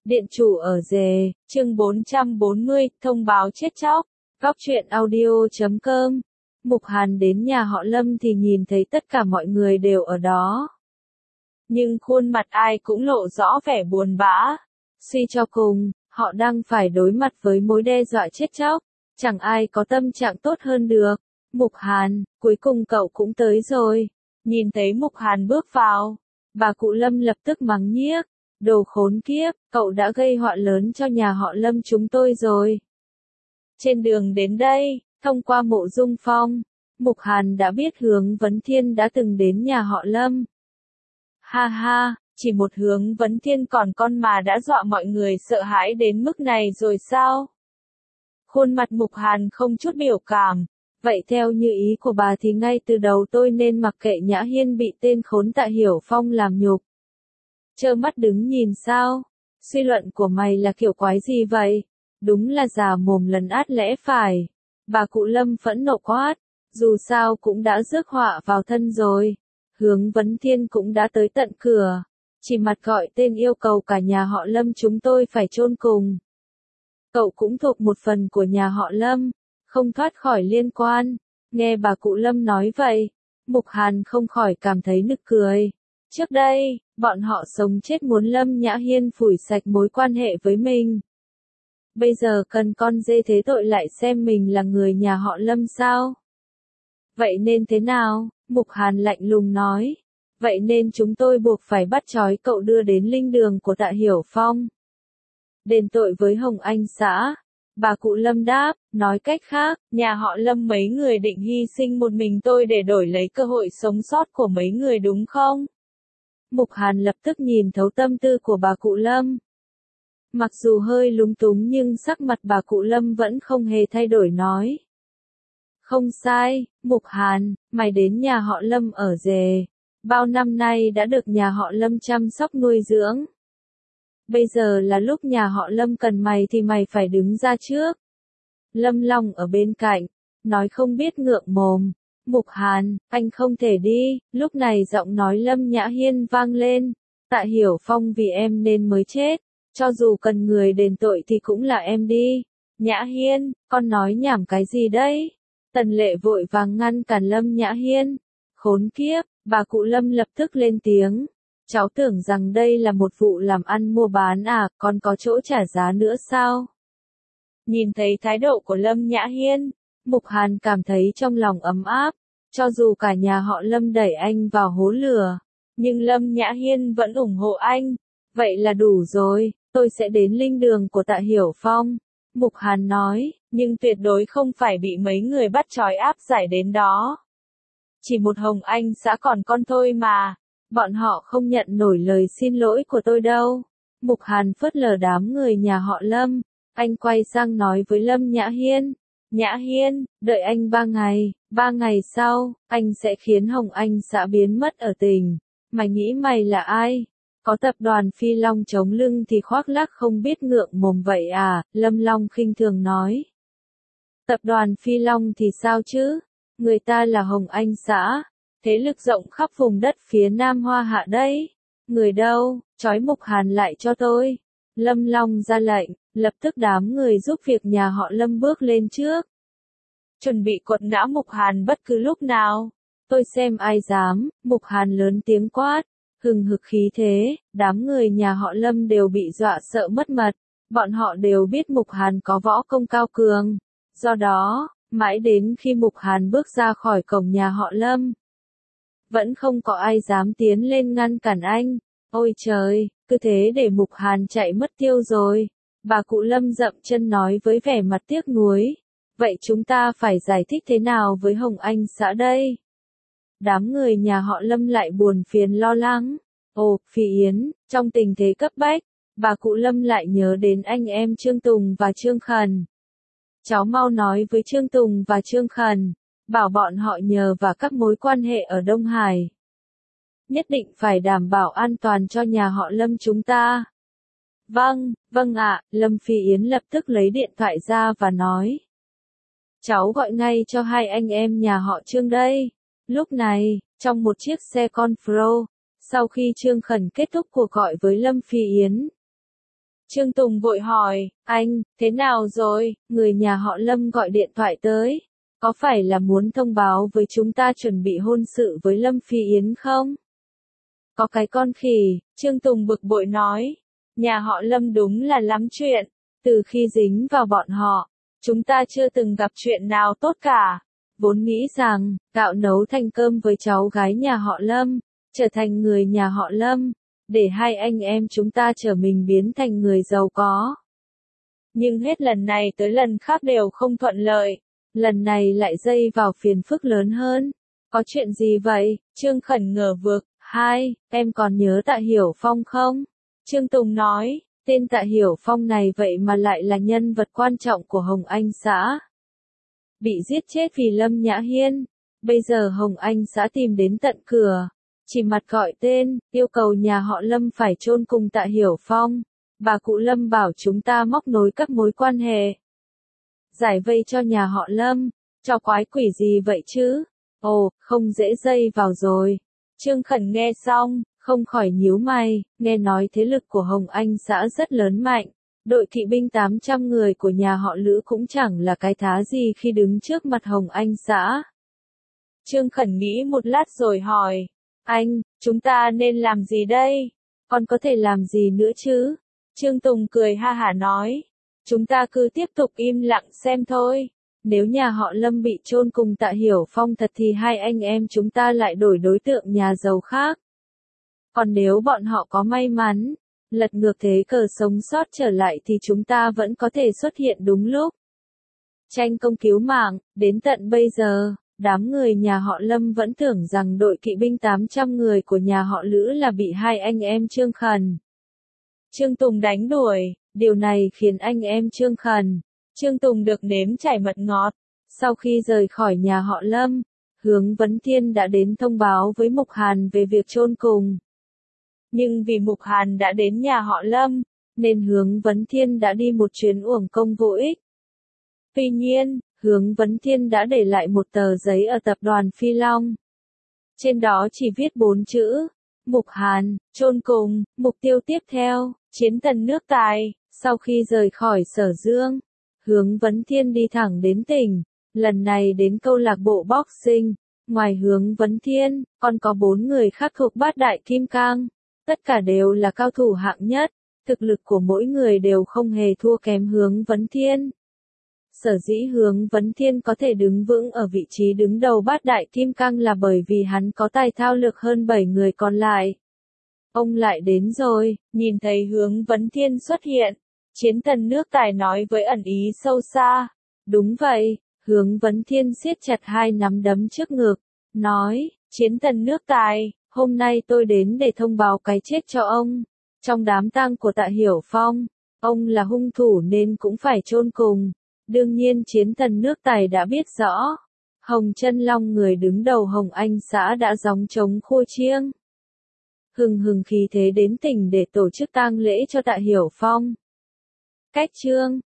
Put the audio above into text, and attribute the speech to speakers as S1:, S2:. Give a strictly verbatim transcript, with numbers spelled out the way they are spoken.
S1: Điện chủ ở rề, chương bốn trăm bốn mươi, thông báo chết chóc. Góc truyện audio chấm com. Mục Hàn đến nhà họ Lâm thì nhìn thấy tất cả mọi người đều ở đó. Nhưng khuôn mặt ai cũng lộ rõ vẻ buồn bã. Suy cho cùng, họ đang phải đối mặt với mối đe dọa chết chóc. Chẳng ai có tâm trạng tốt hơn được. Mục Hàn, cuối cùng cậu cũng tới rồi. Nhìn thấy Mục Hàn bước vào, bà cụ Lâm lập tức mắng nhiếc. Đồ khốn kiếp, cậu đã gây họa lớn cho nhà họ Lâm chúng tôi rồi. Trên đường đến đây, thông qua Mộ Dung Phong, Mục Hàn đã biết Hướng Vấn Thiên đã từng đến nhà họ Lâm. Ha ha, chỉ một Hướng Vấn Thiên còn con mà đã dọa mọi người sợ hãi đến mức này rồi sao? Khuôn mặt Mục Hàn không chút biểu cảm. Vậy theo như ý của bà thì ngay từ đầu tôi nên mặc kệ Nhã Hiên bị tên khốn Tạ Hiểu Phong làm nhục. Trơ mắt đứng nhìn sao? Suy luận của mày là kiểu quái gì vậy? Đúng là già mồm lấn át lẽ phải. Bà cụ Lâm phẫn nộ quát. Dù sao cũng đã rước họa vào thân rồi. Hướng Vấn Thiên cũng đã tới tận cửa. Chỉ mặt gọi tên yêu cầu cả nhà họ Lâm chúng tôi phải chôn cùng. Cậu cũng thuộc một phần của nhà họ Lâm, không thoát khỏi liên quan. Nghe bà cụ Lâm nói vậy, Mục Hàn không khỏi cảm thấy nực cười. Trước đây, bọn họ sống chết muốn Lâm Nhã Hiên phủi sạch mối quan hệ với mình. Bây giờ cần con dê thế tội lại xem mình là người nhà họ Lâm sao? Vậy nên thế nào? Mục Hàn lạnh lùng nói. Vậy nên chúng tôi buộc phải bắt trói cậu đưa đến linh đường của Tạ Hiểu Phong. Đền tội với Hồng Anh xã. Bà cụ Lâm đáp, nói cách khác, nhà họ Lâm mấy người định hy sinh một mình tôi để đổi lấy cơ hội sống sót của mấy người đúng không? Mục Hàn lập tức nhìn thấu tâm tư của bà cụ Lâm. Mặc dù hơi lúng túng nhưng sắc mặt bà cụ Lâm vẫn không hề thay đổi nói. Không sai, Mục Hàn, mày đến nhà họ Lâm ở rề. Bao năm nay đã được nhà họ Lâm chăm sóc nuôi dưỡng. Bây giờ là lúc nhà họ Lâm cần mày thì mày phải đứng ra trước. Lâm Long ở bên cạnh, nói không biết ngượng mồm. Mục Hàn, anh không thể đi. Lúc này giọng nói Lâm Nhã Hiên vang lên. Tạ Hiểu Phong vì em nên mới chết. Cho dù cần người đền tội thì cũng là em đi. Nhã Hiên, con nói nhảm cái gì đấy? Tần Lệ vội vàng ngăn cản Lâm Nhã Hiên. Khốn kiếp, bà cụ Lâm lập tức lên tiếng. Cháu tưởng rằng đây là một vụ làm ăn mua bán à, còn có chỗ trả giá nữa sao? Nhìn thấy thái độ của Lâm Nhã Hiên, Mục Hàn cảm thấy trong lòng ấm áp. Cho dù cả nhà họ Lâm đẩy anh vào hố lửa, nhưng Lâm Nhã Hiên vẫn ủng hộ anh. Vậy là đủ rồi, tôi sẽ đến linh đường của Tạ Hiểu Phong. Mục Hàn nói, nhưng tuyệt đối không phải bị mấy người bắt trói áp giải đến đó. Chỉ một Hồng Anh xã còn con thôi mà. Bọn họ không nhận nổi lời xin lỗi của tôi đâu. Mục Hàn phớt lờ đám người nhà họ Lâm. Anh quay sang nói với Lâm Nhã Hiên. Nhã Hiên, đợi anh ba ngày. Ba ngày sau, anh sẽ khiến Hồng Anh xã biến mất ở tỉnh. Mày nghĩ mày là ai? Có tập đoàn Phi Long chống lưng thì khoác lác không biết ngượng mồm vậy à? Lâm Long khinh thường nói. Tập đoàn Phi Long thì sao chứ? Người ta là Hồng Anh xã. Thế lực rộng khắp vùng đất phía Nam Hoa Hạ đấy. Người đâu, trói Mục Hàn lại cho tôi. Lâm Long ra lệnh, lập tức đám người giúp việc nhà họ Lâm bước lên trước. Chuẩn bị quật ngã Mục Hàn bất cứ lúc nào. Tôi xem ai dám, Mục Hàn lớn tiếng quát. Hừng hực khí thế, đám người nhà họ Lâm đều bị dọa sợ mất mật. Bọn họ đều biết Mục Hàn có võ công cao cường. Do đó, mãi đến khi Mục Hàn bước ra khỏi cổng nhà họ Lâm, vẫn không có ai dám tiến lên ngăn cản anh. Ôi trời, cứ thế để Mục Hàn chạy mất tiêu rồi. Bà cụ Lâm dậm chân nói với vẻ mặt tiếc nuối. Vậy chúng ta phải giải thích thế nào với Hồng Anh xã đây? Đám người nhà họ Lâm lại buồn phiền lo lắng. Ồ, Phi Yến, trong tình thế cấp bách, bà cụ Lâm lại nhớ đến anh em Trương Tùng và Trương Khẩn. Cháu mau nói với Trương Tùng và Trương Khẩn. Bảo bọn họ nhờ và các mối quan hệ ở Đông Hải. Nhất định phải đảm bảo an toàn cho nhà họ Lâm chúng ta. Vâng, vâng ạ, Lâm Phi Yến lập tức lấy điện thoại ra và nói. Cháu gọi ngay cho hai anh em nhà họ Trương đây. Lúc này, trong một chiếc xe con Pro, sau khi Trương Khẩn kết thúc cuộc gọi với Lâm Phi Yến, Trương Tùng vội hỏi, anh, thế nào rồi, người nhà họ Lâm gọi điện thoại tới, có phải là muốn thông báo với chúng ta chuẩn bị hôn sự với Lâm Phi Yến không? Có cái con khỉ, Trương Tùng bực bội nói, nhà họ Lâm đúng là lắm chuyện, từ khi dính vào bọn họ, chúng ta chưa từng gặp chuyện nào tốt cả. Vốn nghĩ rằng, gạo nấu thành cơm với cháu gái nhà họ Lâm, trở thành người nhà họ Lâm, để hai anh em chúng ta trở mình biến thành người giàu có. Nhưng hết lần này tới lần khác đều không thuận lợi, lần này lại dây vào phiền phức lớn hơn. Có chuyện gì vậy? Trương Khẩn ngờ vực, hai, em còn nhớ Tạ Hiểu Phong không? Trương Tùng nói, tên Tạ Hiểu Phong này vậy mà lại là nhân vật quan trọng của Hồng Anh xã. Bị giết chết vì Lâm Nhã Hiên, bây giờ Hồng Anh xã tìm đến tận cửa, chỉ mặt gọi tên, yêu cầu nhà họ Lâm phải chôn cùng Tạ Hiểu Phong. Bà cụ Lâm bảo chúng ta móc nối các mối quan hệ, giải vây cho nhà họ Lâm, cho quái quỷ gì vậy chứ? Ồ, không dễ dây vào rồi. Trương Khẩn nghe xong, không khỏi nhíu mày, nghe nói thế lực của Hồng Anh xã rất lớn mạnh. Đội kỵ binh tám trăm người của nhà họ Lữ cũng chẳng là cái thá gì khi đứng trước mặt Hồng Anh xã. Trương Khẩn nghĩ một lát rồi hỏi, anh, chúng ta nên làm gì đây? Còn có thể làm gì nữa chứ? Trương Tùng cười ha hả nói, chúng ta cứ tiếp tục im lặng xem thôi. Nếu nhà họ Lâm bị chôn cùng Tạ Hiểu Phong thật thì hai anh em chúng ta lại đổi đối tượng nhà giàu khác. Còn nếu bọn họ có may mắn, lật ngược thế cờ sống sót trở lại thì chúng ta vẫn có thể xuất hiện đúng lúc. Tranh công cứu mạng, đến tận bây giờ, đám người nhà họ Lâm vẫn tưởng rằng đội kỵ binh tám trăm người của nhà họ Lữ là bị hai anh em Trương Khẩn, Trương Tùng đánh đuổi, điều này khiến anh em Trương Khẩn, Trương Tùng được nếm trải mật ngọt. Sau khi rời khỏi nhà họ Lâm, Hướng Vấn Thiên đã đến thông báo với Mục Hàn về việc chôn cùng. Nhưng vì Mục Hàn đã đến nhà họ Lâm, nên Hướng Vấn Thiên đã đi một chuyến uổng công vô ích. Tuy nhiên, Hướng Vấn Thiên đã để lại một tờ giấy ở tập đoàn Phi Long. Trên đó chỉ viết bốn chữ, Mục Hàn, chôn cùng, mục tiêu tiếp theo, chiến thần nước Tài. Sau khi rời khỏi Sở Dương, Hướng Vấn Thiên đi thẳng đến tỉnh, lần này đến câu lạc bộ boxing. Ngoài Hướng Vấn Thiên, còn có bốn người khác thuộc bát đại kim cang. Tất cả đều là cao thủ hạng nhất, thực lực của mỗi người đều không hề thua kém Hướng Vấn Thiên. Sở dĩ Hướng Vấn Thiên có thể đứng vững ở vị trí đứng đầu bát đại kim cang là bởi vì hắn có tài thao lược hơn bảy người còn lại. Ông lại đến rồi, nhìn thấy Hướng Vấn Thiên xuất hiện, chiến thần nước Tài nói với ẩn ý sâu xa. Đúng vậy, Hướng Vấn Thiên siết chặt hai nắm đấm trước ngực, nói, chiến thần nước Tài, hôm nay tôi đến để thông báo cái chết cho ông. Trong đám tang của Tạ Hiểu Phong, ông là hung thủ nên cũng phải chôn cùng. Đương nhiên chiến thần nước Tài đã biết rõ. Hồng Chân Long người đứng đầu Hồng Anh xã đã gióng trống khua chiêng, hừng hừng khí thế đến tỉnh để tổ chức tang lễ cho Tạ Hiểu Phong. Cách chương